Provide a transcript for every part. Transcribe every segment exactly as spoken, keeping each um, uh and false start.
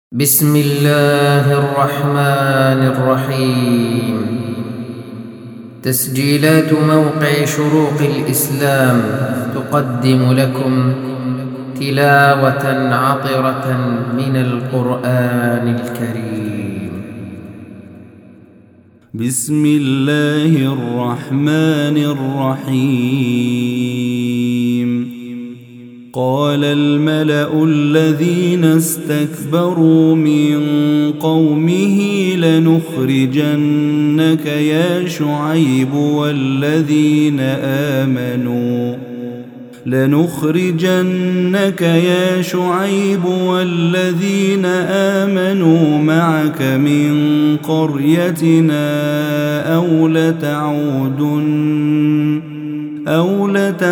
بسم الله الرحمن الرحيم. تسجيلات موقع شروق الإسلام تقدم لكم تلاوة عطرة من القرآن الكريم. بسم الله الرحمن الرحيم. قال الملأ الذين استكبروا من قومه لنخرجنك يا شعيب والذين آمنوا لنخرجنك يا شعيب والذين آمنوا معك من قريتنا أو لتعودن أو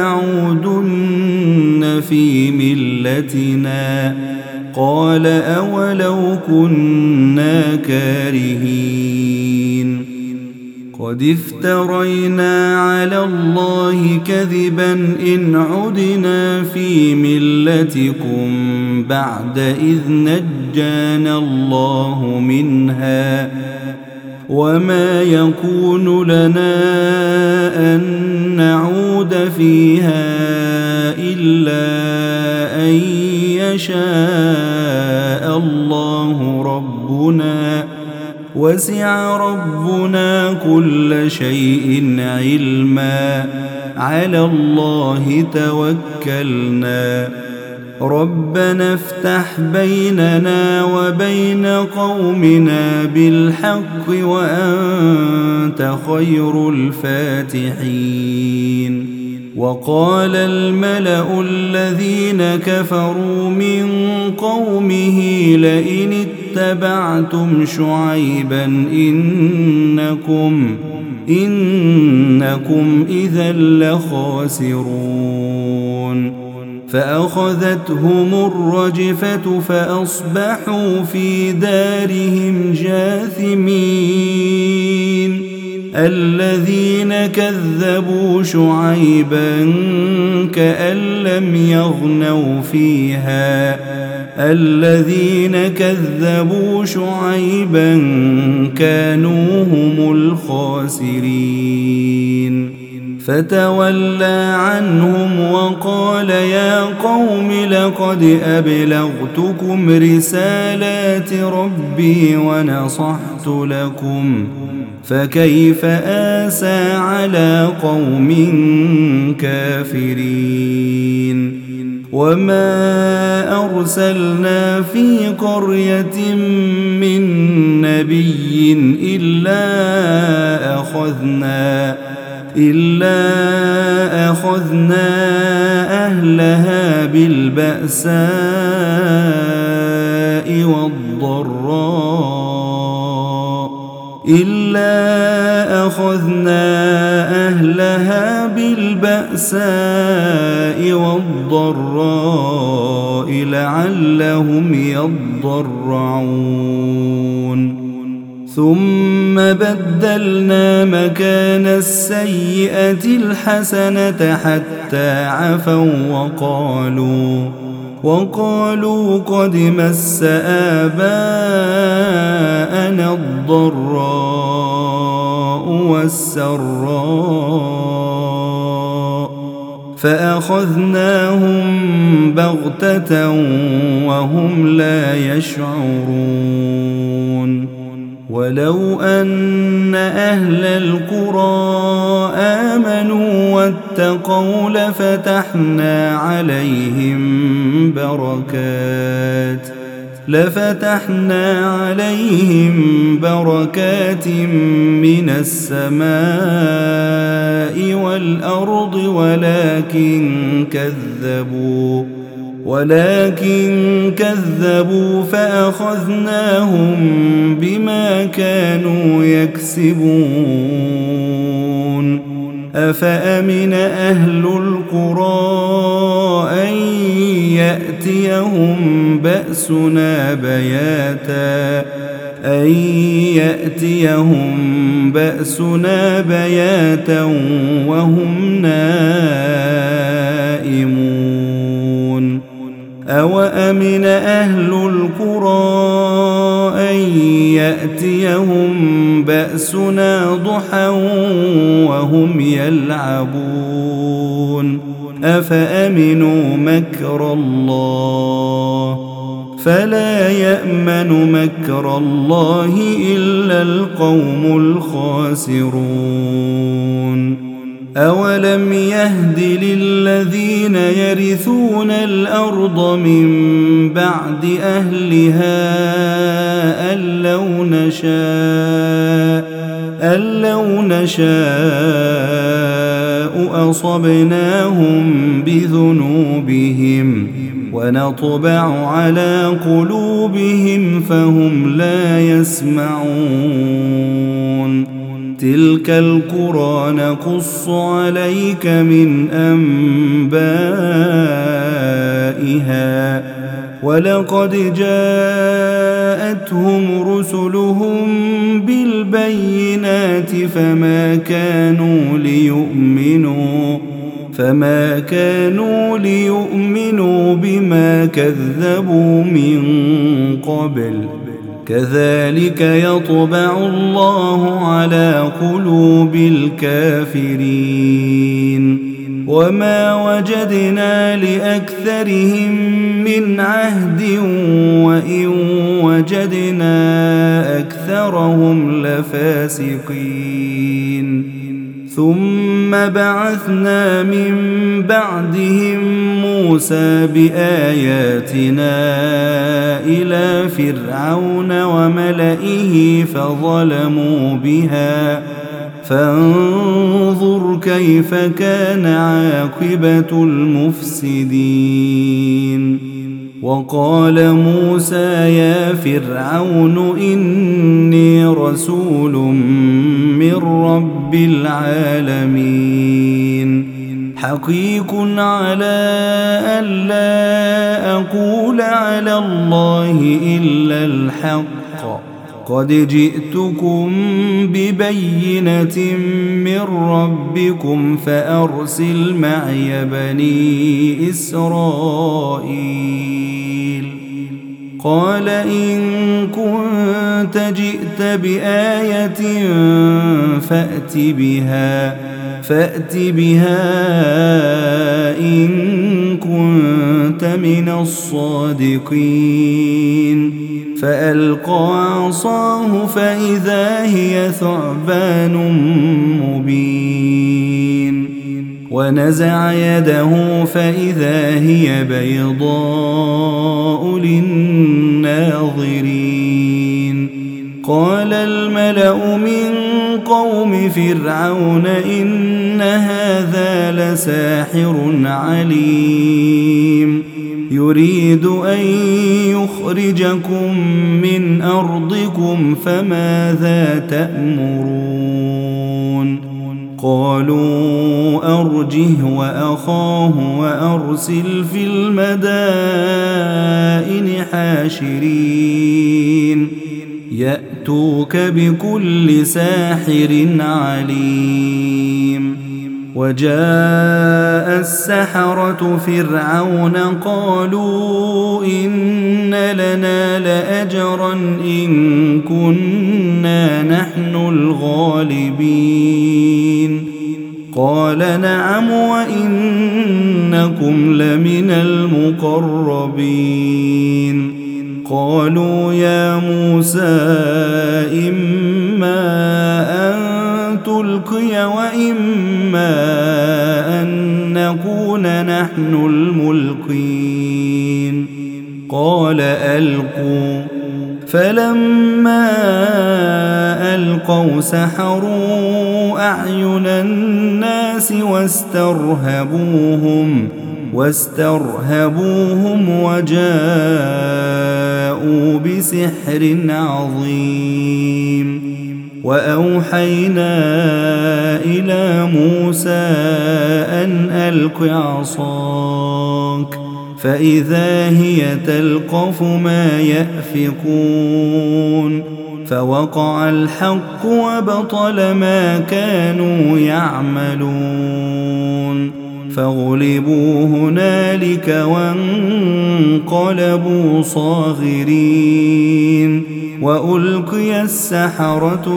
لتعودن في ملتنا. قال أولو كنا كارهين. قد افترينا على الله كذبا إن عدنا في ملتكم بعد إذ نجانا الله منها، وما يكون لنا أن نعود فيها إلا أن يشاء الله ربنا، وسع ربنا كل شيء علما. على الله توكلنا. ربنا افتح بيننا وبين قومنا بالحق وأنت خير الفاتحين. وقال الملأ الذين كفروا من قومه لئن اتبعتم شعيبا إنكم إنكم إذا لخاسرون. فأخذتهم الرجفة فأصبحوا في دارهم جاثمين. الذين كذبوا شعيبا كأن لم يغنوا فيها. الذين كذبوا شعيبا كانوا هم الخاسرين. فتولى عنهم وقال يا قوم لقد أبلغتكم رسالات ربي ونصحت لكم، فكيف آسى على قوم كافرين. وما أرسلنا في قرية من نبي إلا أخذنا إلا أخذنا أهلها بالبأساء والضراء إلا أخذنا أهلها بالبأساء والضراء لعلهم يضرعون. ثم بدلنا مكان السيئة الحسنة حتى عفوا وقالوا وقالوا قد مس آباءنا الضراء والسراء فأخذناهم بغتة وهم لا يشعرون. ولو أن أهل القرى آمنوا واتقوا لفتحنا عليهم بركات لفتحنا عليهم بركات من السماء والأرض ولكن كذبوا ولكن كذبوا فأخذناهم بما كانوا يكسبون. أفأمن أهل القرى أن يأتيهم بأسنا بياتا أن يأتيهم بأسنا بياتا وهم نائمون. أوأمن أهل القرى يأتيهم بأسنا ضحى وهم يلعبون أفأمنوا مكر الله فلا يأمن مكر الله إلا القوم الخاسرون أولم يهد للذين يرثون الأرض من بعد أهلها أن لو نشاء أن لو نشاء أصبناهم بذنوبهم ونطبع على قلوبهم فهم لا يسمعون تلك القرى نقص عليك من أنبائها ولقد جاءتهم رسلهم بالبينات فما كانوا ليؤمنوا فما كانوا ليؤمنوا بما كذبوا من قبل كذلك يطبع الله على قلوب الكافرين وما وجدنا لأكثرهم من عهد وإن وجدنا أكثرهم لفاسقين ثم بعثنا من بعدهم موسى بآياتنا إلى فرعون وملئه فظلموا بها فانظر كيف كان عاقبة المفسدين وقال موسى يا فرعون إني رسول من رب العالمين حقيق على أن لا أقول على الله إلا الحق قد جئتكم ببينة من ربكم فأرسل معي بني إسرائيل قال إن كنت جئت بآية فأت بها فأت بها إن كنت من الصادقين فألقى عصاه فإذا هي ثعبان مبين ونزع يده فإذا هي بيضاء للناظرين قال الملأ من قوم فرعون إن هذا لساحر عليم يريد أن يخرجكم من أرضكم فماذا تأمرون قالوا أرجه وأخاه وأرسل في المدائن حاشرين يأتوك بكل ساحر عليم وجاء السحرة فرعون قالوا إن لنا لأجرا إن كنا نحن الغالبين قال نعم وإنكم لمن المقربين قالوا يا موسى إما أن تلقي وإما أن نكون نحن الملقين قال ألقوا فلما ألقوا سحروا أعين الناس واسترهبوهم واسترهبوهم وجاءوا بسحر عظيم وأوحينا إلى موسى أن ألق عصاك فإذا هي تلقف ما يأفكون فوقع الحق وبطل ما كانوا يعملون فغلبوا هنالك وانقلبوا صاغرين وألقي السحرة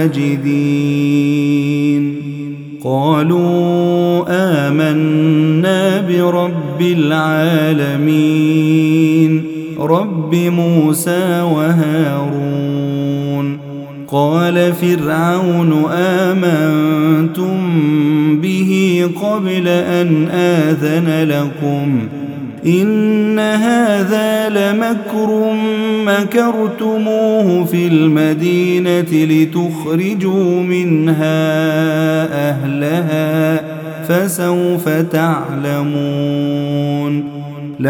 ساجدين قالوا آمنا برب العالمين رب موسى وهارون قال فرعون آمنتم به قبل أن آذن لكم إن هذا لمكر مكرتموه في المدينة لتخرجوا منها أهلها فسوف تعلمون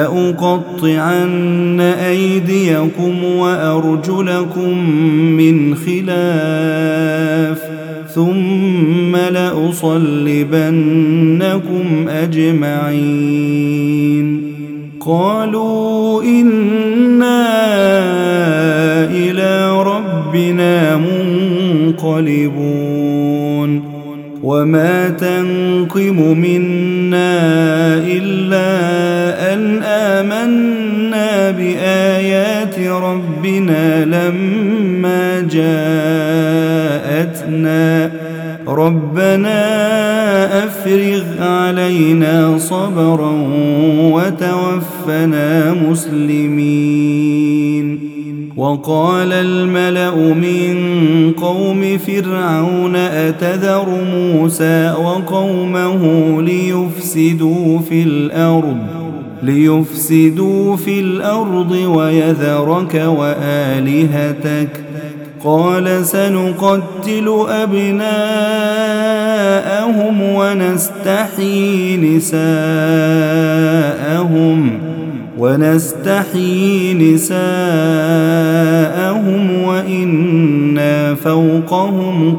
لأقطعن أيديكم وأرجلكم من خلاف ثم لأصلبنكم أجمعين قالوا إنا إلى ربنا منقلبون وما تنقم منا إلا أن آمنا بآيات ربنا لما جاءتنا ربنا أفرغ علينا صبرا وتوفنا مسلمين وقال الملأ من قوم فرعون أتذر موسى وقومه ليفسدوا في الأرض ليفسدوا في الأرض ويذرك وآلهتك قال سنقتل أبناءهم ونستحيي نساءهم ونستحيي نساءهم وإنا فوقهم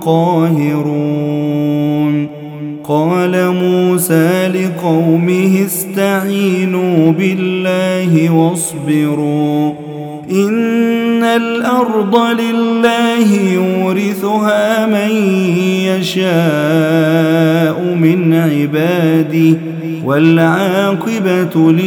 قاهرون قال موسى لقومه استعينوا بالله واصبروا إن الأرض لله يورثها من يشاء من عباده والعاقبة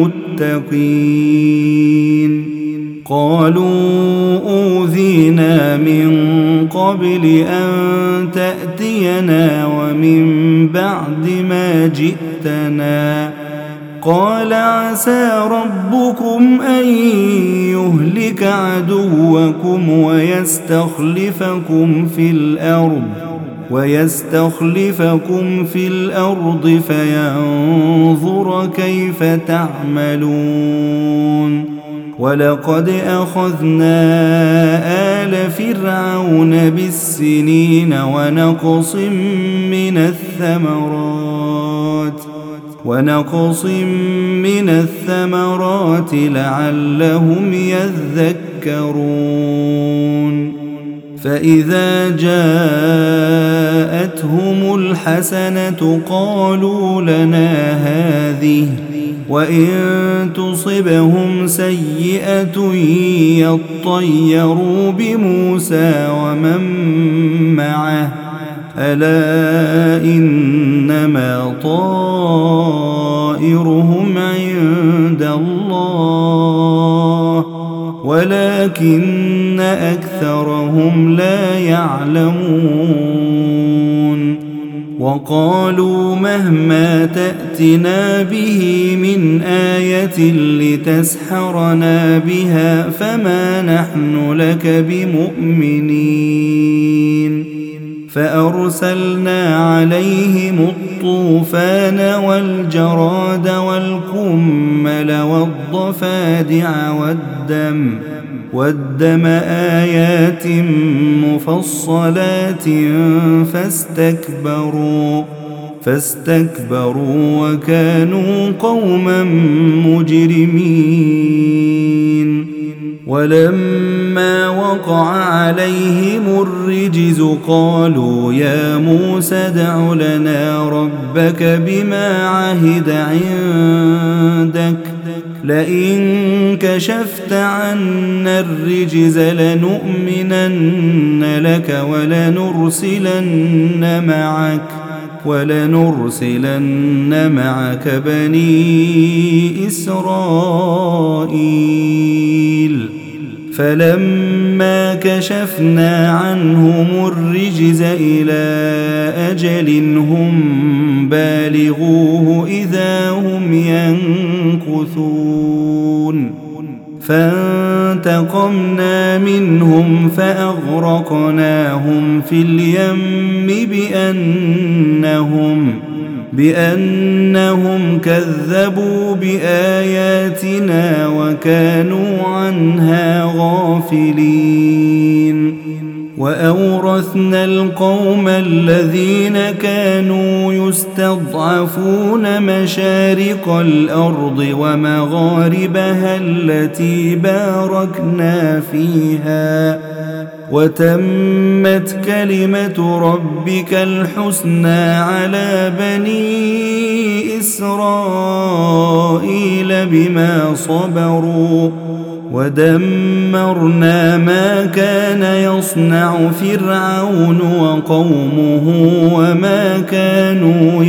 للمتقين قالوا أوذينا من قبل أن تأتينا ومن بعد ما جئتنا قال عسى ربكم أن يهلك عدوكم ويستخلفكم في الأرض ويستخلفكم في الأرض فينظر كيف تعملون ولقد أخذنا آل فرعون بالسنين ونقص من الثمرات ونقص من الثمرات لعلهم يذكرون فإذا جاءتهم الحسنة قالوا لنا هذه وإن تصبهم سيئة يطيروا بموسى ومن معه ألا إنما طائرهم عند الله ولكن أكثرهم لا يعلمون وقالوا مهما تأتنا به من آية لتسحرنا بها فما نحن لك بمؤمنين فأرسلنا عليهم الطوفان والجراد والقمل والضفادع والدم والدم آيات مفصلات فاستكبروا فاستكبروا وكانوا قوما مجرمين ولما وقع عليهم الرجز قالوا يا موسى ادع لنا ربك بما عهد عندك لئن كشفت عنا الرجز لنؤمنن لك ولنرسلن معك ولنرسلن معك بني إسرائيل فلما فلما كشفنا عنهم الرجز إلى أجل هم بالغوه إذا هم ينكثون فانتقمنا منهم فأغرقناهم في اليم بأنهم بأنهم كذبوا بآياتنا وكانوا عنها غافلين وأورثنا القوم الذين كانوا يستضعفون مشارق الأرض ومغاربها التي باركنا فيها وتمت كلمة ربك الحسنى على بني إسرائيل بما صبروا ودمرنا ما كان يصنع فرعون وقومه وما كانوا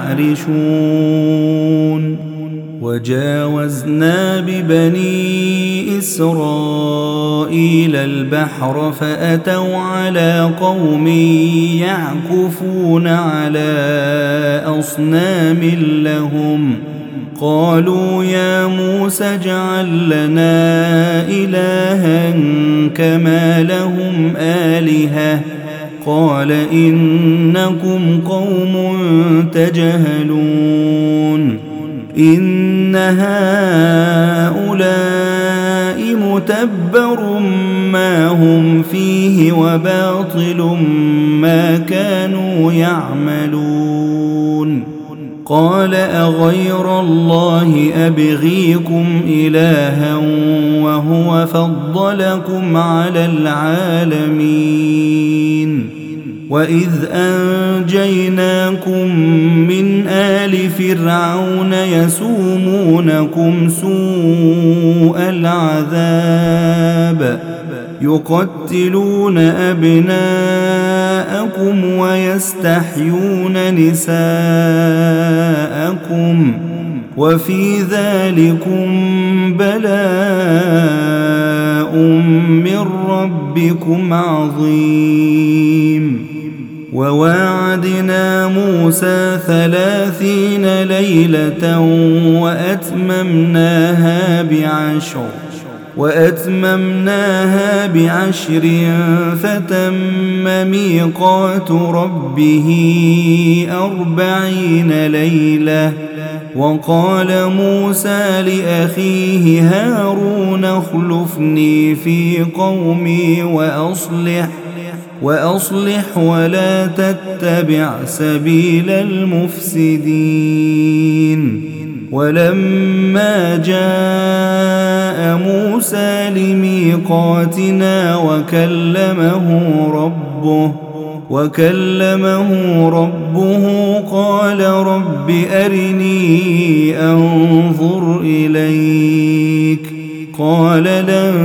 يعرشون وجاوزنا ببني إسرائيل البحر فأتوا على قوم يعكفون على أصنام لهم قالوا يا موسى اجعل لنا إلها كما لهم آلهة قال إنكم قوم تجهلون إن هؤلاء متبر ما هم فيه وباطل ما كانوا يعملون قال أغير الله أبغيكم إلها وهو فضلكم على العالمين وإذ أنجيناكم من آل فرعون يسومونكم سوء العذاب يقتلون أبناءكم ويستحيون نساءكم وفي ذلكم بلاء من ربكم عظيم وواعدنا موسى ثلاثين ليلة وأتممناها بعشر وأتممناها بعشر فتم ميقات ربه أربعين ليلة وقال موسى لأخيه هارون اخلفني في قومي وأصلح وأصلح ولا تتبع سبيل المفسدين ولما جاء موسى لميقاتنا وكلمه ربه وكلمه ربه قال رب أرني أنظر إليك قال لن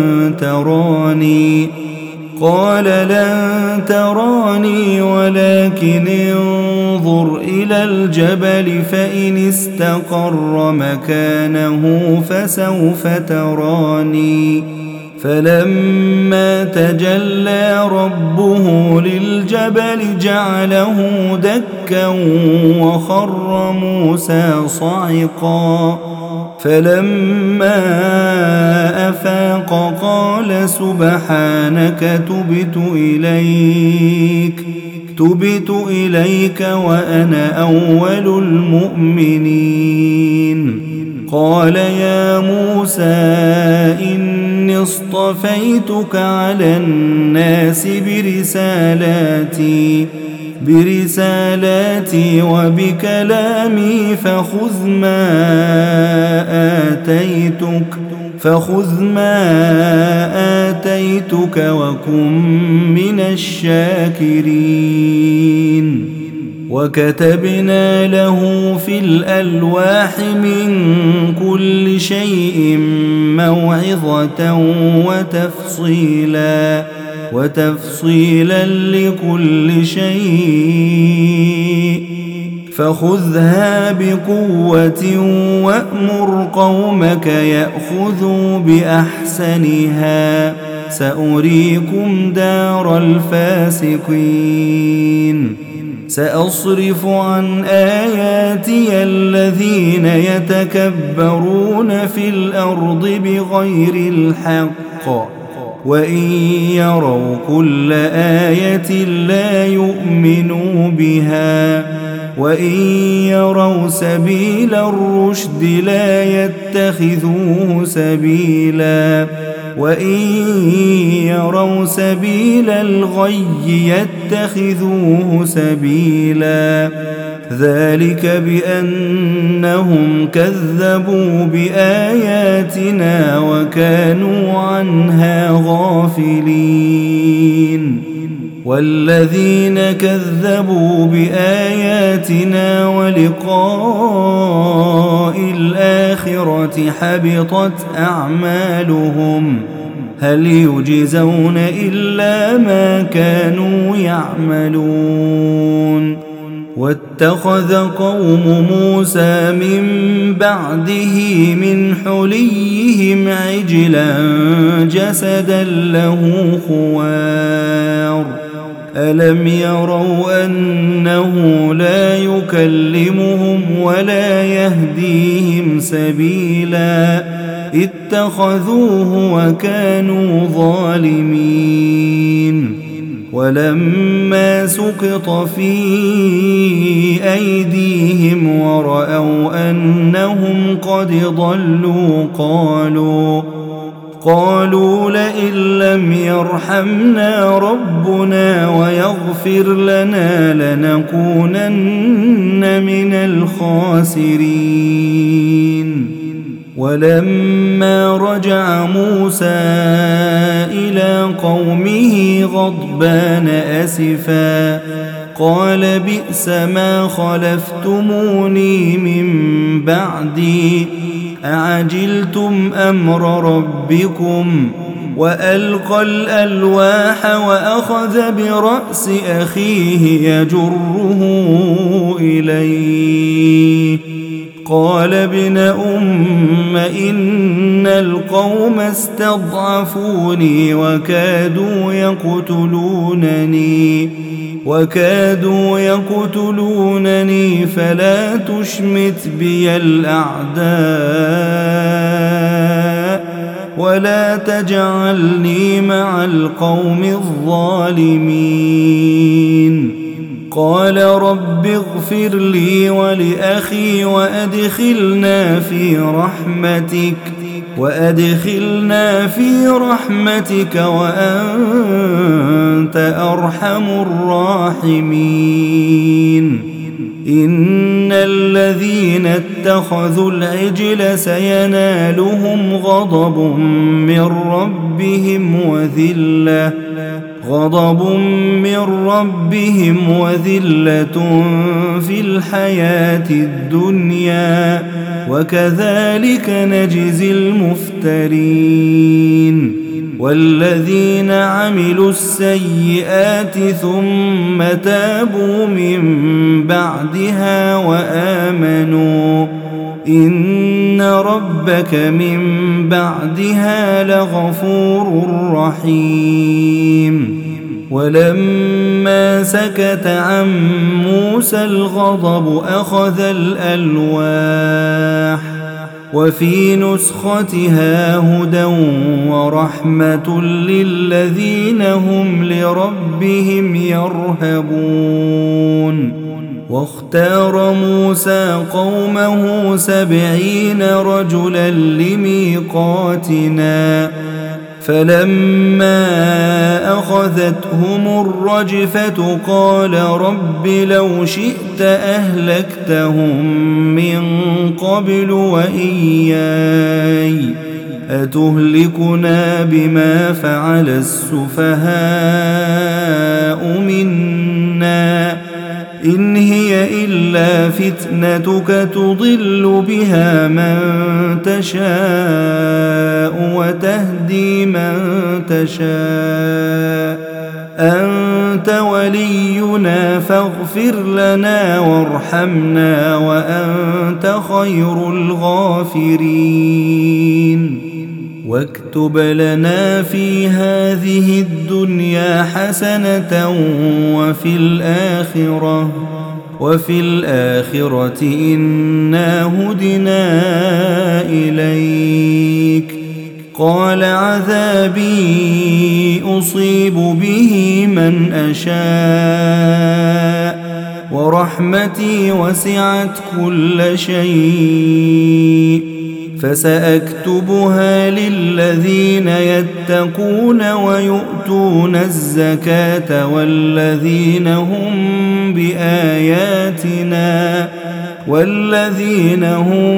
تراني قال لن تراني ولكن انظر إلى الجبل فإن استقر مكانه فسوف تراني فلما تجلى ربه للجبل جعله دكا وخر موسى صعقا فلما أفاق قال سبحانك تبت إليك تبت إليك وأنا أول المؤمنين قال يا موسى إني اصطفيتك على الناس برسالاتي برسالاتي وبكلامي فخذ ما آتيتك فخذ ما آتيتك وكن من الشاكرين وكتبنا له في الألواح من كل شيء موعظة وتفصيلا وتفصيلا لكل شيء فخذها بقوة وأمر قومك يأخذوا بأحسنها سأريكم دار الفاسقين سأصرف عن آياتي الذين يتكبرون في الأرض بغير الحق وإن يروا كل آية لا يؤمنوا بها وإن يروا سبيل الرشد لا يتخذوه سبيلا وإن يروا سبيل الغي يتخذوه سبيلا ذلك بأنهم كذبوا بآياتنا وكانوا عنها غافلين والذين كذبوا بآياتنا ولقاء الآخرة حبطت أعمالهم هل يجزون إلا ما كانوا يعملون واتخذ قوم موسى من بعده من حليهم عجلا جسدا له خوار ألم يروا أنه لا يكلمهم ولا يهديهم سبيلا اتخذوه وكانوا ظالمين ولما سقط في أيديهم ورأوا أنهم قد ضلوا قالوا قالوا لئن لم يرحمنا ربنا ويغفر لنا لنكونن من الخاسرين ولما رجع موسى إلى قومه غضبان أسفا قال بئس ما خلفتموني من بعدي أعجلتم أمر ربكم وألقى الألواح وأخذ برأس أخيه يجره إليه قال ابن أم إن القوم استضعفوني وكادوا يقتلونني وكادوا يقتلونني فلا تشمت بي الأعداء ولا تجعلني مع القوم الظالمين قال رب اغفر لي ولأخي وأدخلنا في رحمتك وأدخلنا في رحمتك وأنت أرحم الراحمين إن الذين اتخذوا العجل سينالهم غضب من ربهم وذلة غضب من ربهم وذلة في الحياة الدنيا وكذلك نجزي المفترين والذين عملوا السيئات ثم تابوا من بعدها وآمنوا إن ربك من بعدها لغفور رحيم ولما سكت عن موسى الغضب أخذ الألواح وفي نسختها هدى ورحمة للذين هم لربهم يرهبون واختار موسى قومه سبعين رجلا لميقاتنا فلما أخذتهم الرجفة قال رب لو شئت أهلكتهم من قبل وإياي أتهلكنا بما فعل السفهاء منا إن هي إلا فتنتك تضل بها من تشاء وتهدي من تشاء أنت ولينا فاغفر لنا وارحمنا وأنت خير الغافرين واكتب لنا في هذه الدنيا حسنة وفي الآخرة وفي الآخرة إنا هدنا إليك. قال عذابي أصيب به من أشاء ورحمتي وسعت كل شيء فسأكتبها للذين يتقون ويؤتون الزكاة والذين هم بآياتنا والذين هم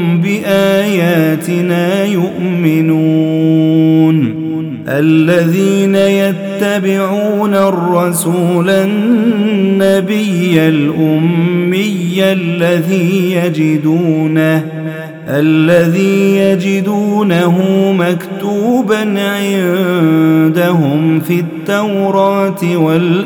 بآياتنا يؤمنون. الذين يتبعون الرسول النبي الأمي الذي يجدونه الذي يجدونه مكتوبا عندهم في التوراة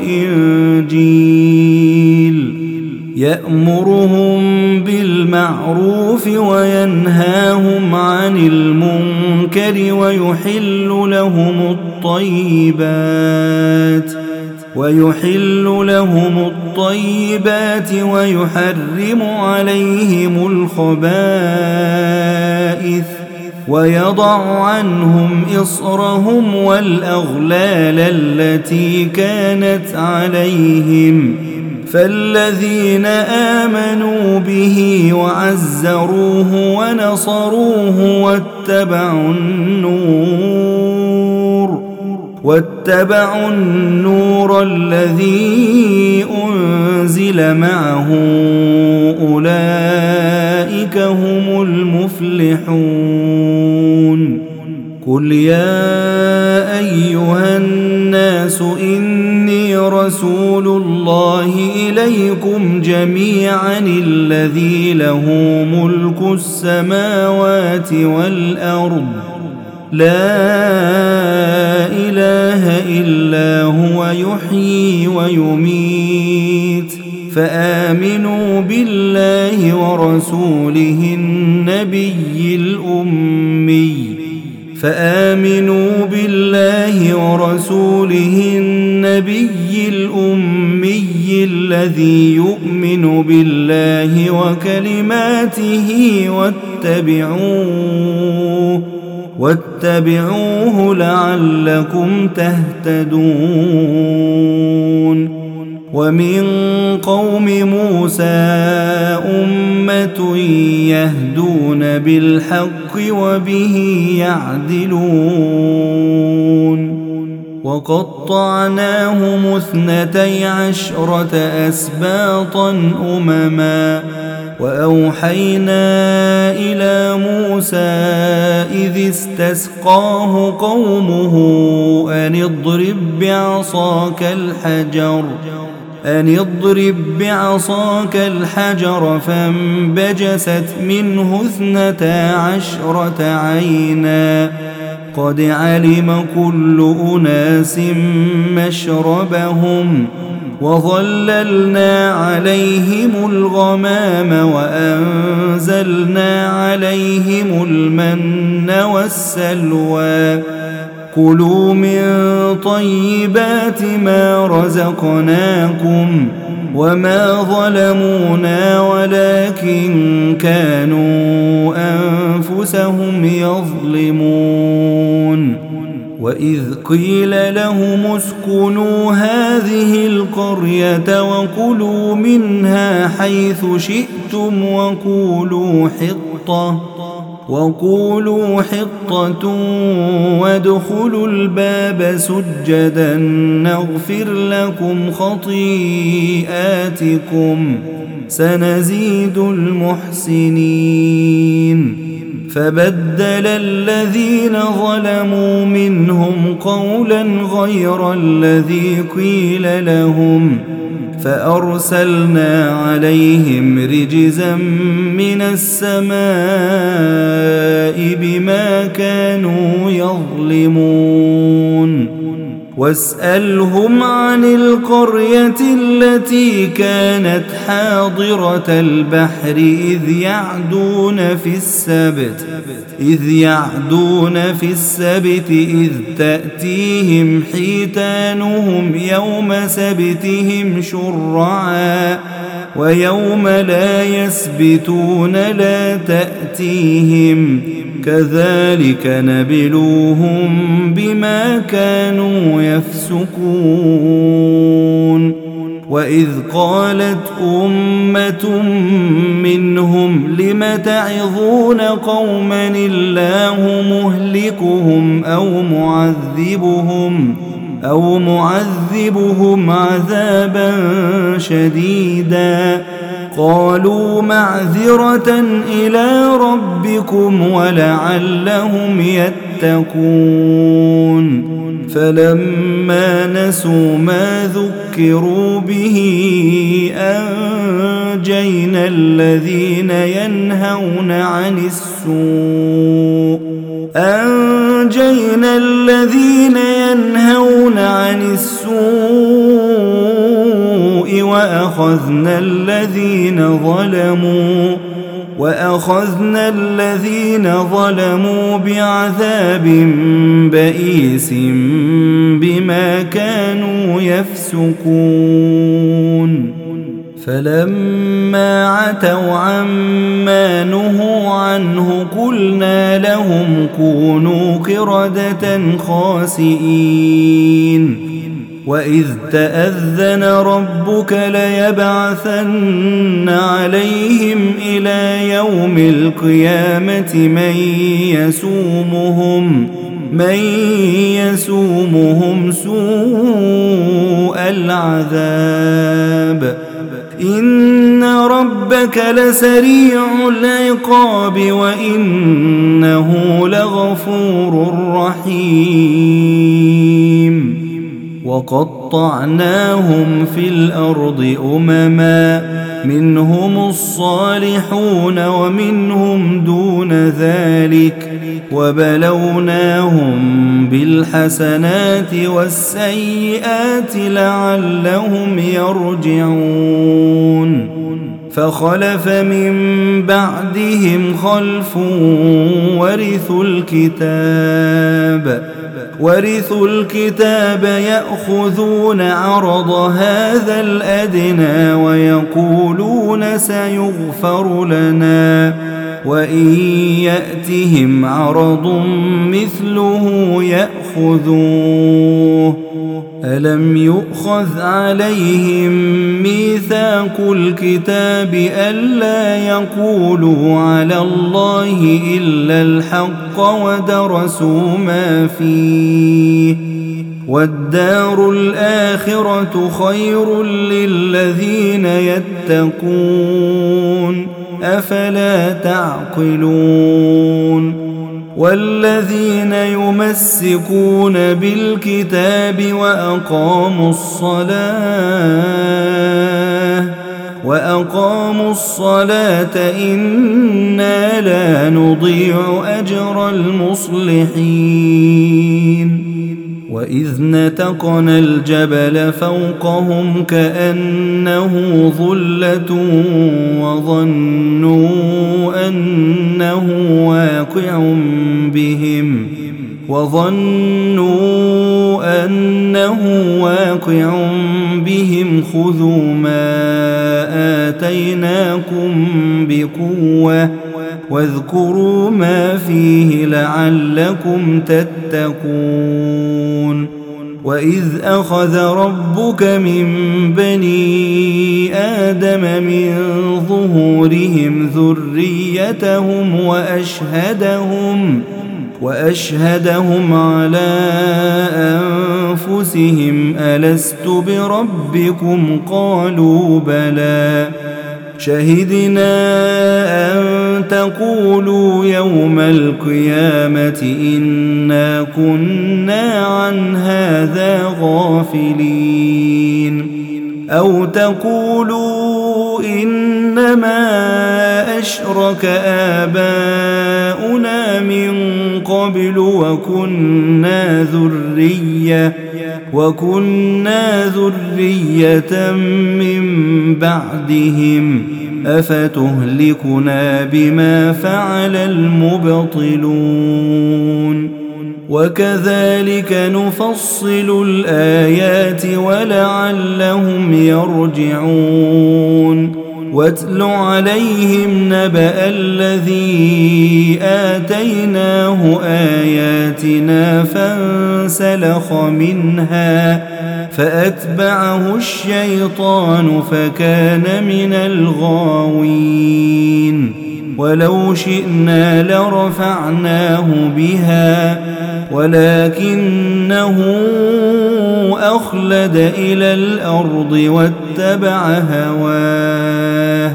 والإنجيل يأمرهم بالمعروف وينهاهم عن المنكر ويحل لهم الطيبات ويحل لهم الطيبات ويحرم عليهم الخبائث ويضع عنهم إصرهم والأغلال التي كانت عليهم. فالذين آمنوا به وعزروه ونصروه واتبعوا النور واتبعوا النور الذي أنزل معه أولئك هم المفلحون. قل يا أيها الناس إني رسول الله إليكم جميعا الذي له ملك السماوات والأرض لا إله إلا هو يحيي ويميت فآمنوا بالله ورسوله النبي الأمي فآمنوا بالله ورسوله النبي الأمي الذي يؤمن بالله وكلماته واتبعوه واتبعوه لعلكم تهتدون. ومن قوم موسى أمة يهدون بالحق وبه يعدلون. وقطعناهم اثنتي عشرة أسباطا أمما وأوحينا إلى موسى إذ استسقاه قومه أن اضرب بعصاك الحجر أن اضرب بعصاك الحجر فانبجست منه اثنتا عشرة عينا قد علم كل أناس مشربهم وظللنا عليهم الغمام وأنزلنا عليهم المن والسلوى كلوا من طيبات ما رزقناكم وما ظلمونا ولكن كانوا أنفسهم يظلمون. وإذ قيل لهم اسكنوا هذه القرية وكلوا منها حيث شئتم وقولوا حطة وقولوا حطة وادخلوا الباب سجدا نغفر لكم خطيئاتكم سنزيد المحسنين. فبدل الذين ظلموا منهم قولا غير الذي قيل لهم فأرسلنا عليهم رجزا من السماء بما كانوا يظلمون. واسألهم عن القرية التي كانت حاضرة البحر إذ يعدون في السبت إذ يعدون في السبت إذ تأتيهم حيتانهم يوم سبتهم شرعا ويوم لا يسبتون لا تأتيهم كذلك نبلوهم بما كانوا يفسقون وإذ قالت أمة منهم لم تعظون قوما الله مهلكهم أو معذبهم أو معذبهم عذابا شديدا قالوا معذرة إلى ربكم ولعلهم يتقون فلما نسوا ما ذكروا به أنجينا الذين ينهون عن السوء أنجينا الذين ينهون عن السوء وأخذنا الذين ظلموا وأخذنا الذين ظلموا بعذاب بئيس بما كانوا يفسقون فلما عتوا عما نهوا عنه قلنا لهم كونوا قردة خاسئين وإذ تأذن ربك ليبعثن عليهم إلى يوم القيامة من يسومهم من يسومهم سوء العذاب إن ربك لسريع العقاب وإنه لغفور رحيم وقطعناهم في الأرض أمما منهم الصالحون ومنهم دون ذلك وبلوناهم بالحسنات والسيئات لعلهم يرجعون فخلف من بعدهم خلف ورثوا الكتاب ورثوا الكتاب يأخذون عرض هذا الأدنى ويقولون سيغفر لنا وإن يأتهم عرض مثله يأخذوه ألم يؤخذ عليهم ميثاق الكتاب ألا يقولوا على الله إلا الحق ودرسوا ما فيه والدار الآخرة خير للذين يتقون أفلا تعقلون والذين يمسكون بالكتاب وأقاموا الصلاة وأقاموا الصلاة إنا لا نضيع أجر المصلحين وإذ نتقنا الجبل فوقهم كأنه ظلة وظنوا أنه واقع بهم وظنوا أنه واقع بهم خذوا ما آتيناكم بقوة واذكروا ما فيه لعلكم تتقون وإذ أخذ ربك من بني آدم من ظهورهم ذريتهم وأشهدهم وأشهدهم على أنفسهم ألست بربكم قالوا بلى شهدنا أن تقولوا يوم القيامة إنا كنا عن هذا غافلين أو تقولوا إنما أشرك آباؤنا من قبل وكنا ذرية وكنا ذرية من بعدهم أفتهلكنا بما فعل المبطلون وكذلك نفصل الآيات ولعلهم يرجعون واتل عليهم نبأ الذي آتيناه آياتنا فانسلخ منها فأتبعه الشيطان فكان من الغاوين ولو شئنا لرفعناه بها ولكنه أخلد إلى الأرض واتبع هواه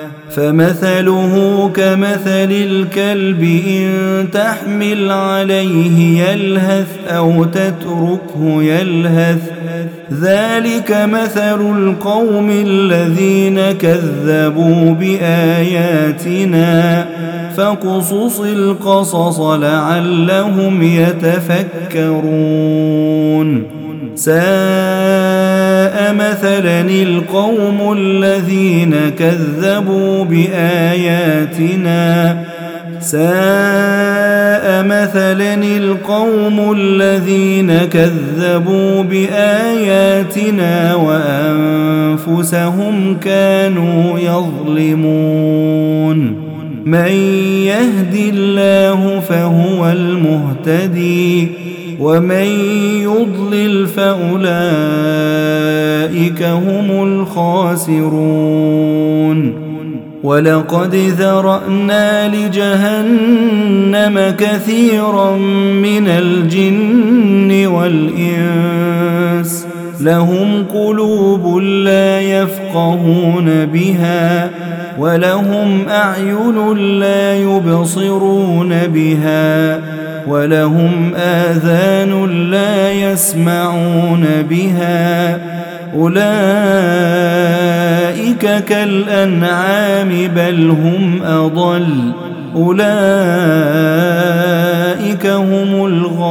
فمثله كمثل الكلب إن تحمل عليه يلهث أو تتركه يلهث ذلك مثل القوم الذين كذبوا بآياتنا فاقصص القصص لعلهم يتفكرون ساء مثلا القوم الذين كذبوا بآياتنا ساء مثلا القوم الذين كذبوا بآياتنا وأنفسهم كانوا يظلمون من يهد الله فهو المهتدي ومن يضلل فأولئك هم الخاسرون ولقد ذرأنا لجهنم كثيرا من الجن والإنس لهم قلوب لا يفقهون بها ولهم أعين لا يبصرون بها ولهم آذان لا يسمعون بها أولئك كالأنعام بل هم أضل أولئك هم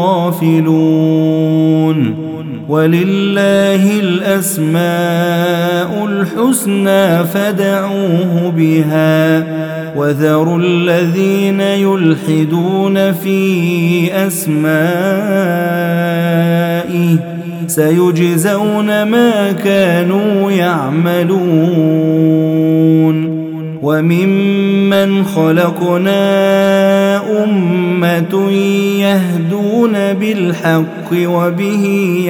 الغافلون ولله الأسماء الحسنى فادعوه بها وذروا الذين يلحدون في أسمائه سيجزون ما كانوا يعملون وممن خلقنا أمة يهدون بالحق وبه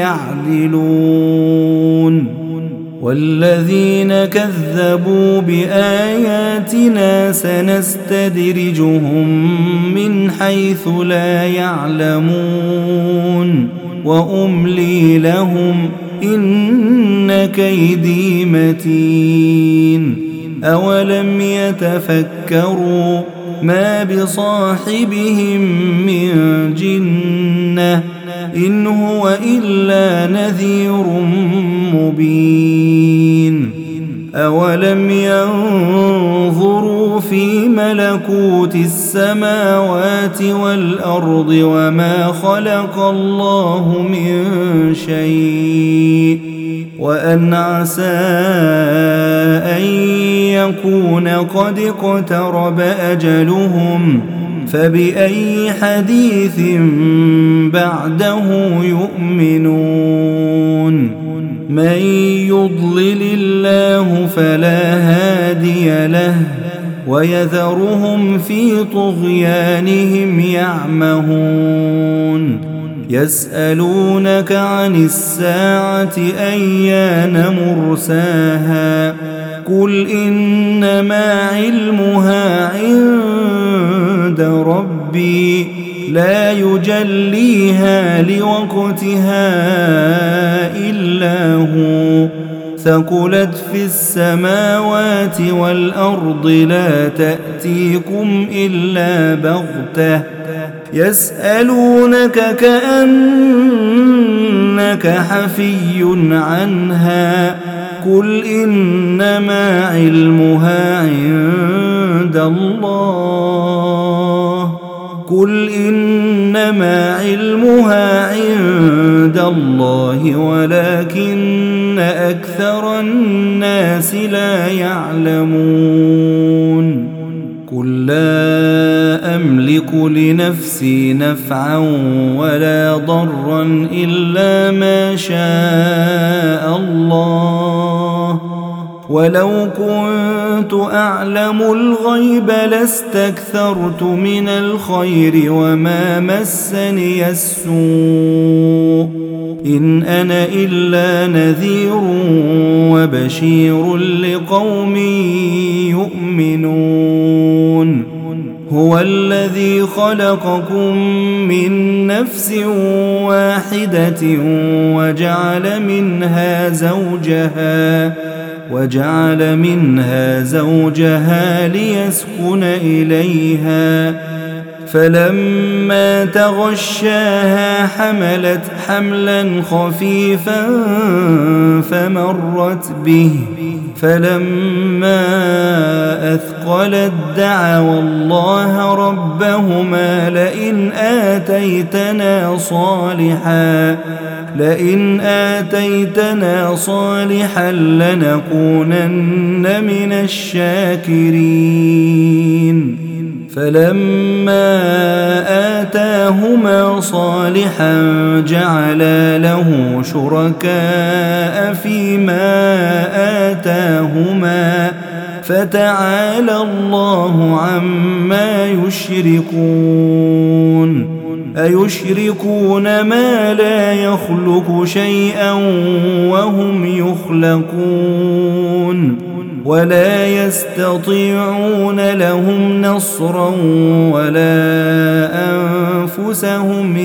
يعدلون والذين كذبوا بآياتنا سنستدرجهم من حيث لا يعلمون وأملي لهم إن كيدي متين أولم يتفكروا ما بصاحبهم من جنة إن هو إلا نذير مبين أولم ينظروا في ملكوت السماوات والأرض وما خلق الله من شيء وأن عسى أن يكون قد اقترب أجلهم فبأي حديث بعده يؤمنون من يضلل الله فلا هادي له ويذرهم في طغيانهم يعمهون يسألونك عن الساعة أيان مرساها قل إنما علمها عند ربي لا يجليها لوقتها إلا هو ثقلت في السماوات والأرض لا تأتيكم إلا بغتة يسألونك كأنك حفي عنها قل إنما علمها عند الله قل إنما علمها عند الله ولكن أكثر الناس لا يعلمون قل لا أملك لنفسي نفعا ولا ضرا إلا ما شاء الله ولو كنت أعلم الغيب لاستكثرت من الخير وما مسني السوء إن أنا إلا نذير وبشير لقوم يؤمنون هو الذي خلقكم من نفس واحدة وجعل منها زوجها وجعل منها زوجها ليسكن إليها فلما تغشاها حملت حملا خفيفا فمرت به فلما أثقلت دعوا الله ربهما لئن آتيتنا صالحا لئن آتيتنا صالحا لنكونن من الشاكرين فلما آتاهما صالحا جعلا له شركاء فيما آتاهما فتعالى الله عما يشركون أيشركون ما لا يخلق شيئا وهم يخلقون ولا يستطيعون لهم نصرا ولا أنفسهم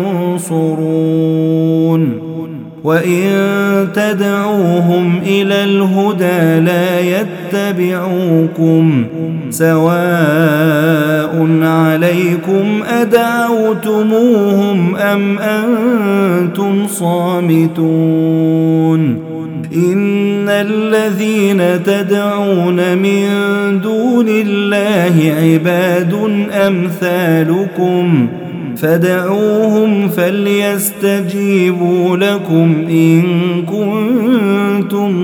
ينصرون وإن تدعوهم إلى الهدى لا يتبعوكم سواء عليكم أدعوتموهم أم أنتم صامتون إن الذين تدعون من دون الله عباد أمثالكم فدعوهم فليستجيبوا لكم إن كنتم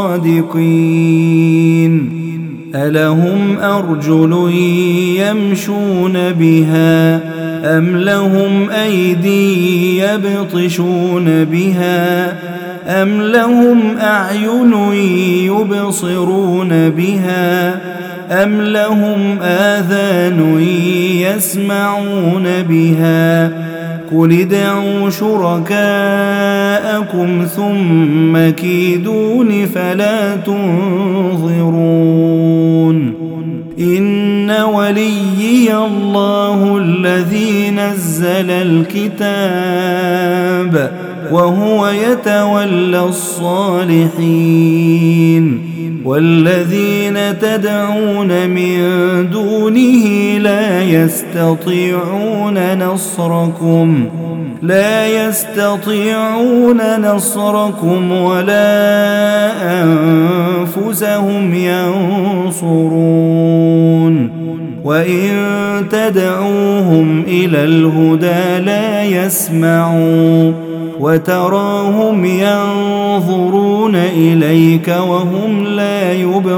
صادقين ألهم أرجل يمشون بها أم لهم أيدي يبطشون بها أم لهم أعين يبصرون بها أم لهم آذان يسمعون بها قل ادعوا شركاءكم ثم كيدون فلا تنظرون إن وليي الله الذي نزل الكتاب وهو يتولى الصالحين والذين تدعون من دونه لا يستطيعون نصركم لا يستطيعون نصركم ولا أنفسهم ينصرون وإن تدعوهم إلى الهدى لا يسمعون وتراهم ينظرون إليك وهم لا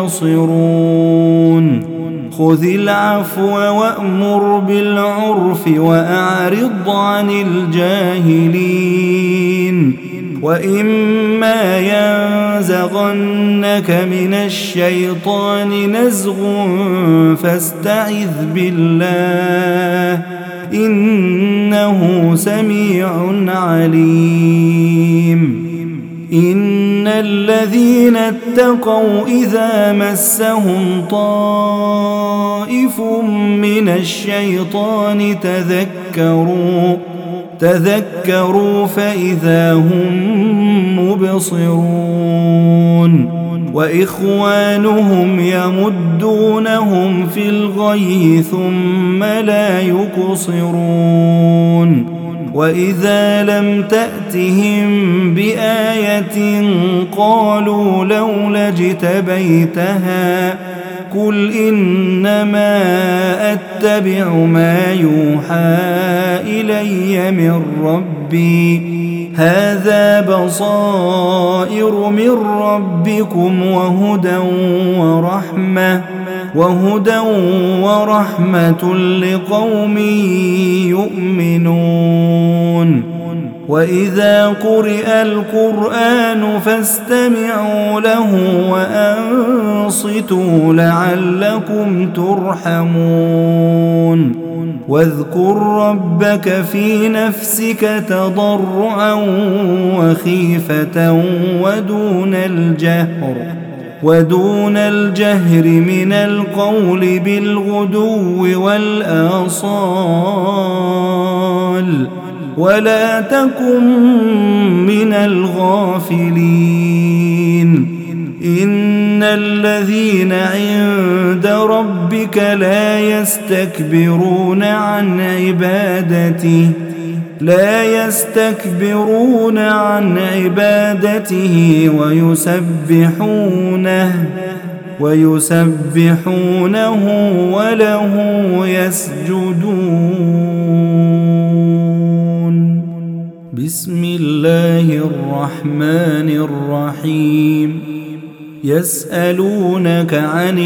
يبصرون خذ العفو وأمر بالعرف وأعرض عن الجاهلين وإما ينزغنك من الشيطان نزغ فاستعذ بالله إنه سميع عليم إن الذين اتقوا إذا مسهم طائف من الشيطان تذكروا تذكروا فإذا هم مبصرون وإخوانهم يمدونهم في الغي ثم لا يقصرون وإذا لم تأتهم بآية قالوا لولا اجتبيتها قل إنما أتبع ما يوحى إلي من ربي هذا بصائر من ربكم وهدى ورحمة وهدى ورحمة لقوم يؤمنون وإذا قرئ القرآن فاستمعوا له وأنصتوا لعلكم ترحمون واذكر ربك في نفسك تضرعا وخيفة ودون الجهر ودون الجهر من القول بالغدو والآصال ولا تكن من الغافلين إن الذين عند ربك لا يستكبرون عن عبادته لا يستكبرون عن عبادته ويسبحونه ويسبحونه وله يسجدون. بسم الله الرحمن الرحيم. يسألونك عن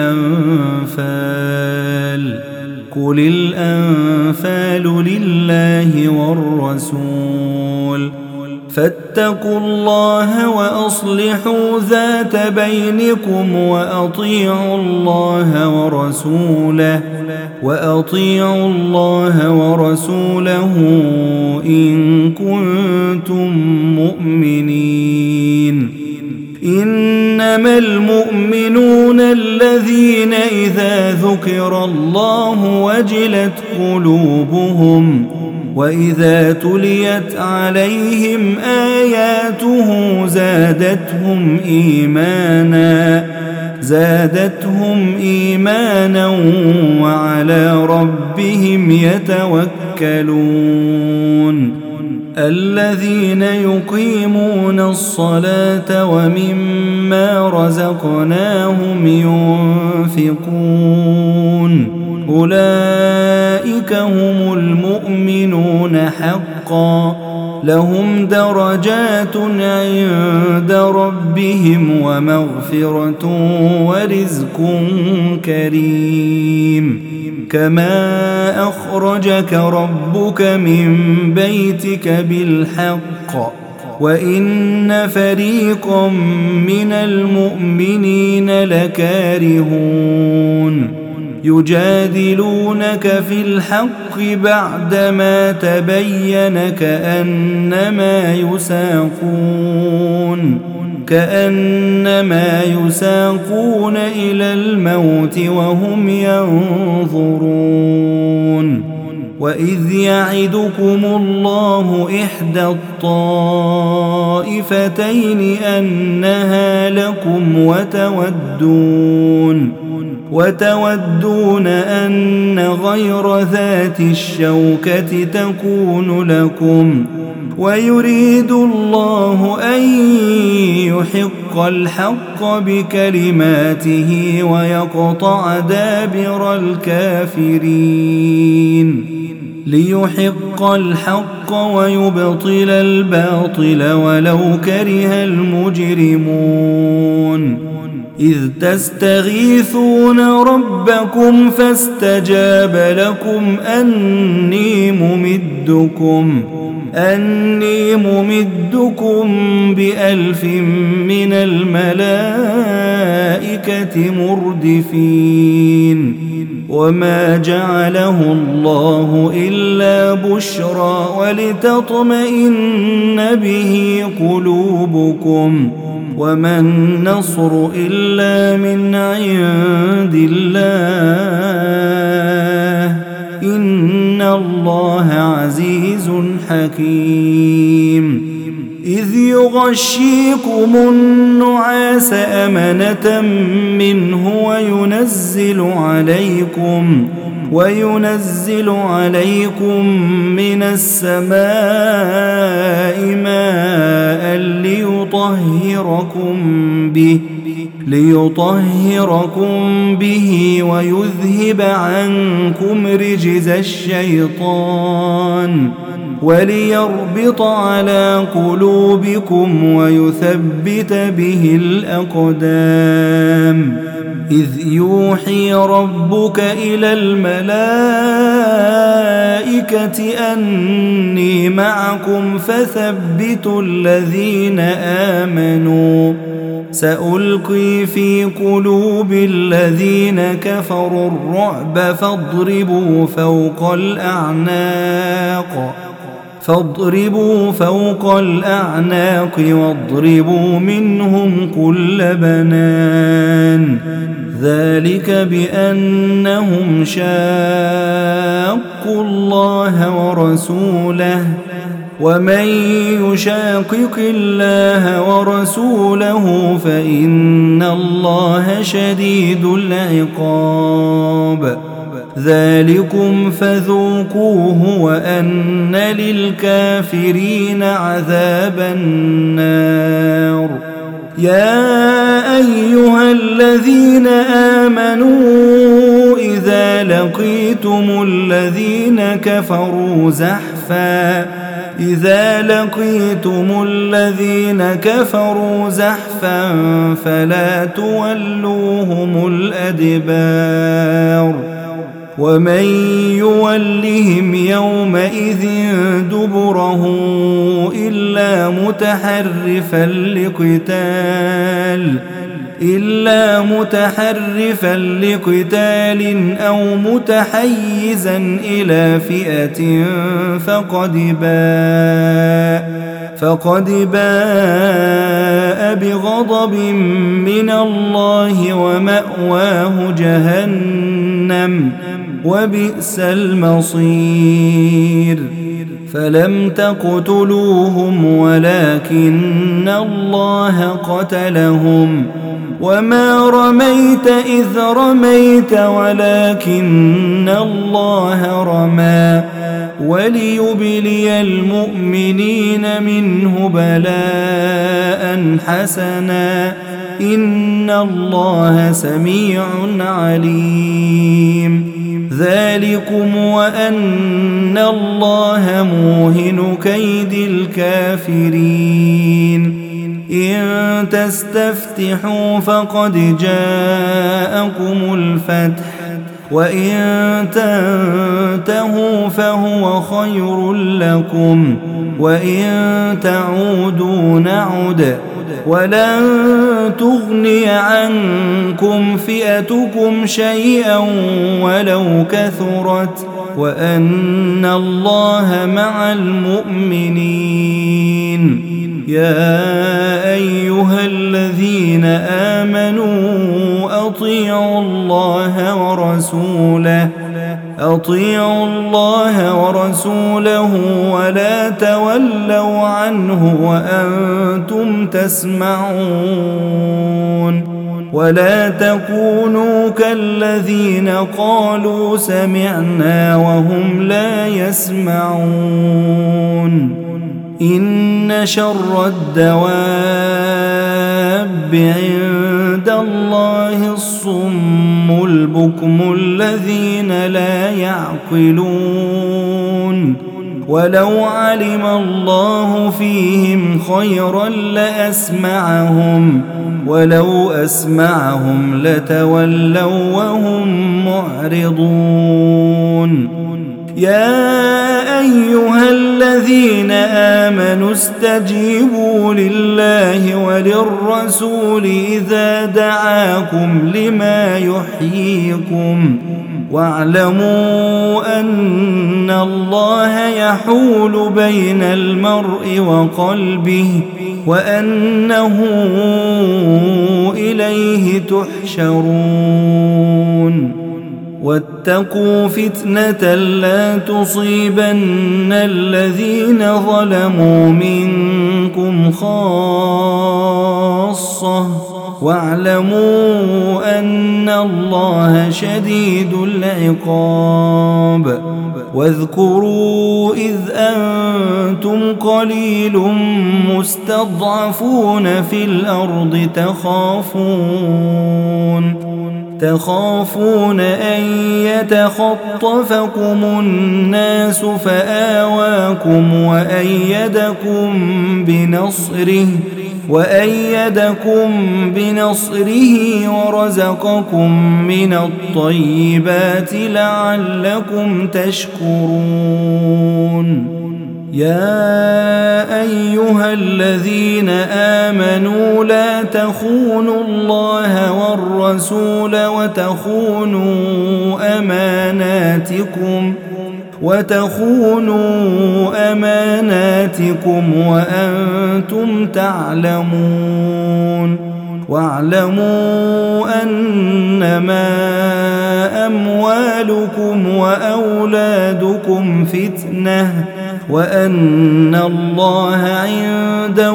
الأنفال قل الأنفال لله والرسول فاتقوا الله وأصلحوا ذات بينكم وأطيعوا الله ورسوله وأطيعوا الله ورسوله إن كنتم مؤمنين. إنما المؤمنون الذين إذا ذكر الله وجلت قلوبهم وإذا تليت عليهم آياته زادتهم إيمانا زادتهم إيمانا وعلى ربهم يتوكلون. الذين يقيمون الصلاة ومما رزقناهم ينفقون أولئك هم المؤمنون حقا لهم درجات عند ربهم ومغفرة ورزق كريم. كما أخرجك ربك من بيتك بالحق وإن فريقا من المؤمنين لكارهون يجادلونك في الحق بعدما تبين كأنما يساقون كأنما يساقون إلى الموت وهم ينظرون. وإذ يعدكم الله إحدى الطائفتين أنها لكم وتودون وتودون أن غير ذات الشوكة تكون لكم ويريد الله أن يحق الحق بكلماته ويقطع دابر الكافرين ليحق الحق ويبطل الباطل ولو كره المجرمون. إذ تستغيثون ربكم فاستجاب لكم أني ممدكم أني ممدكم بألف من الملائكة مردفين. وما جعله الله إلا بشرى ولتطمئن به قلوبكم وما النصر إلا من عند الله إن الله عزيز حكيم. إذ يغشيكم النعاس أمنة منه وينزل عليكم وينزل عليكم من السماء ماء ليطهركم به ليطهركم به ويذهب عنكم رجز الشيطان وليربط على قلوبكم ويثبت به الأقدام إذ يوحي ربك إلى الملائكة أني معكم فثبتوا الذين آمنوا سألقي في قلوب الذين كفروا الرعب فاضربوا فوق الأعناق فاضربوا فوق الأعناق واضربوا منهم كل بنان ذلك بأنهم شاقوا الله ورسوله ومن يشاقق الله ورسوله فإن الله شديد العقاب ذلكم فذوقوه وأن للكافرين عذاب النار يا أيها الذين آمنوا إذا لقيتم الذين كفروا زحفا إذا لقيتم الذين كفروا زحفا فلا تولوهم الأدبار ومن يولهم يومئذ دبره إلا متحرفا لقتال إلا متحرفا لقتال أو متحيزا إلى فئة فقد باء فقد باء بغضب من الله ومأواه جهنم وبئس المصير فلم تقتلوهم ولكن الله قتلهم وما رميت إذ رميت ولكن الله رمى وليبلي المؤمنين منه بلاء حسنا إن الله سميع عليم ذلكم وأن الله موهن كيد الكافرين إن تستفتحوا فقد جاءكم الفتح وإن تنتهوا فهو خير لكم وإن تعودوا نعد ولن تغني عنكم فئتكم شيئا ولو كثرت وأن الله مع المؤمنين يا أيها الذين آمنوا أطيعوا الله ورسوله أطيعوا الله ورسوله ولا تولوا عنه وأنتم تسمعون ولا تكونوا كالذين قالوا سمعنا وهم لا يسمعون إن شر الدواب عند الله الصم البكم الذين لا يعقلون ولو علم الله فيهم خيرا لأسمعهم ولو أسمعهم لتولوا وهم معرضون يا أيها الذين آمنوا استجيبوا لله وللرسول إذا دعاكم لما يحييكم واعلموا أن الله يحول بين المرء وقلبه وأنه إليه تحشرون واتقوا فتنة لا تصيبن الذين ظلموا منكم خاصة واعلموا أن الله شديد العقاب واذكروا إذ أنتم قليل مستضعفون في الأرض تخافون تخافون أن يتخطفكم الناس فآواكم وأيدكم بنصره وأيدكم بنصره ورزقكم من الطيبات لعلكم تشكرون. يا أيها الذين آمنوا لا تخونوا الله والرسول وتخونوا أماناتكم وتخونوا أماناتكم وأنتم تعلمون واعلموا أنما أموالكم وأولادكم فتنة وأن الله عنده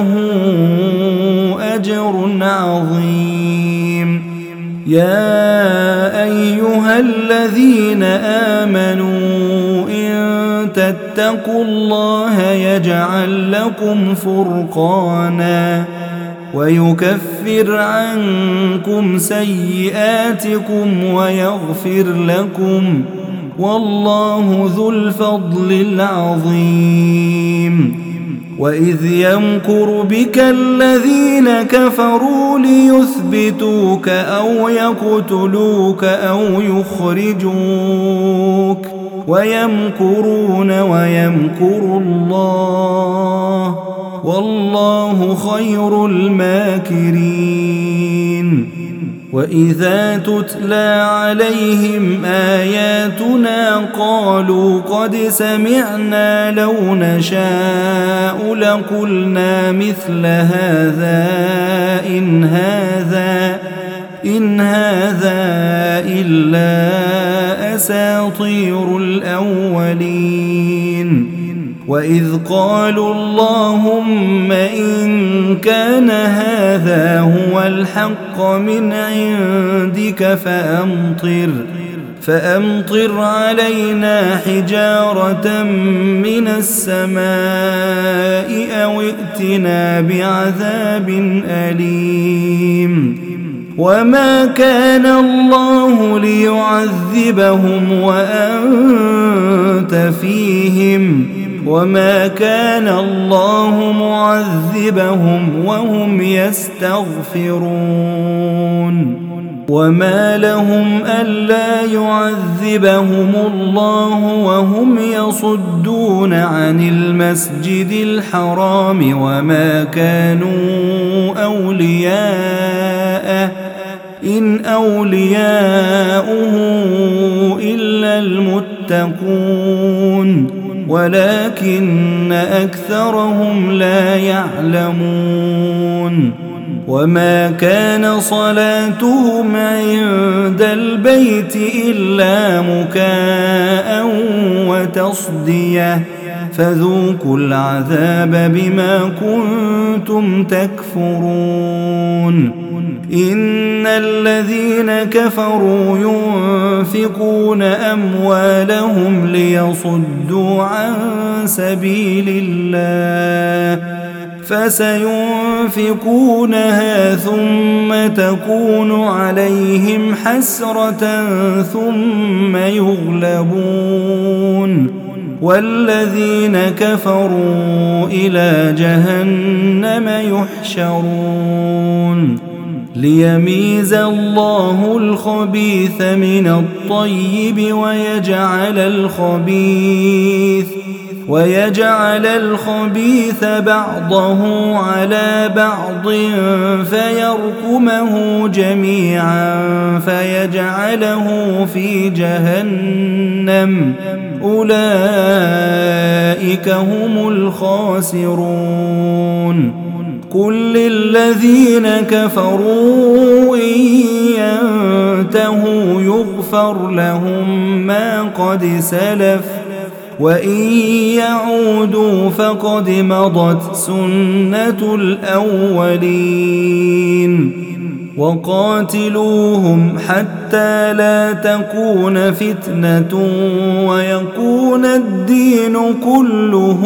أجر عظيم. يا أيها الذين آمنوا إن تتقوا الله يجعل لكم فرقانا ويكفر عنكم سيئاتكم ويغفر لكم والله ذو الفضل العظيم. وإذ يمكر بك الذين كفروا ليثبتوك أو يقتلوك أو يخرجوك ويمكرون ويمكر الله والله خير الماكرين. وإذا تتلى عليهم آياتنا قالوا قد سمعنا لو نشاء لقلنا مثل هذا إن هذا إن هذا إلا أساطير الأولين. وإذ قالوا اللهم إن كان هذا هو الحق من عندك فأمطر فأمطر علينا حجارة من السماء أو ائتنا بعذاب أليم. وما كان الله ليعذبهم وأنت فيهم وما كان الله معذبهم وهم يستغفرون. وما لهم ألا يعذبهم الله وهم يصدون عن المسجد الحرام وما كانوا أولياءه إن أولياؤه إلا المتقون ولكن أكثرهم لا يعلمون. وما كان صلاتهم عند البيت إلا مكاء وتصدية فذوقوا العذاب بما كنتم تكفرون. إن الذين كفروا ينفقون أموالهم ليصدوا عن سبيل الله فسينفقونها ثم تكون عليهم حسرة ثم يغلبون والذين كفروا إلى جهنم يحشرون. ليميز الله الخبيث من الطيب ويجعل الخبيث ويجعل الخبيث بعضه على بعض فيركمه جميعا فيجعله في جهنم أولئك هم الخاسرون. قل للذين كفروا إن ينتهوا يغفر لهم ما قد سلف وإن يعودوا فقد مضت سنة الأولين. وقاتلوهم حتى لا تكون فتنة ويكون الدين كله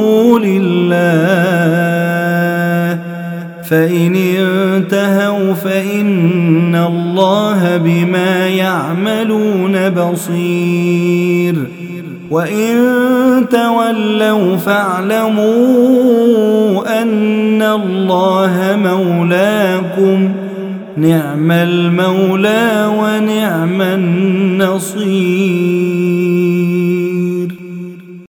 لله، فإن انتهوا فإن الله بما يعملون بصير، وإن تولوا فاعلموا أن الله مولاكم، نعم المولى ونعم النصير.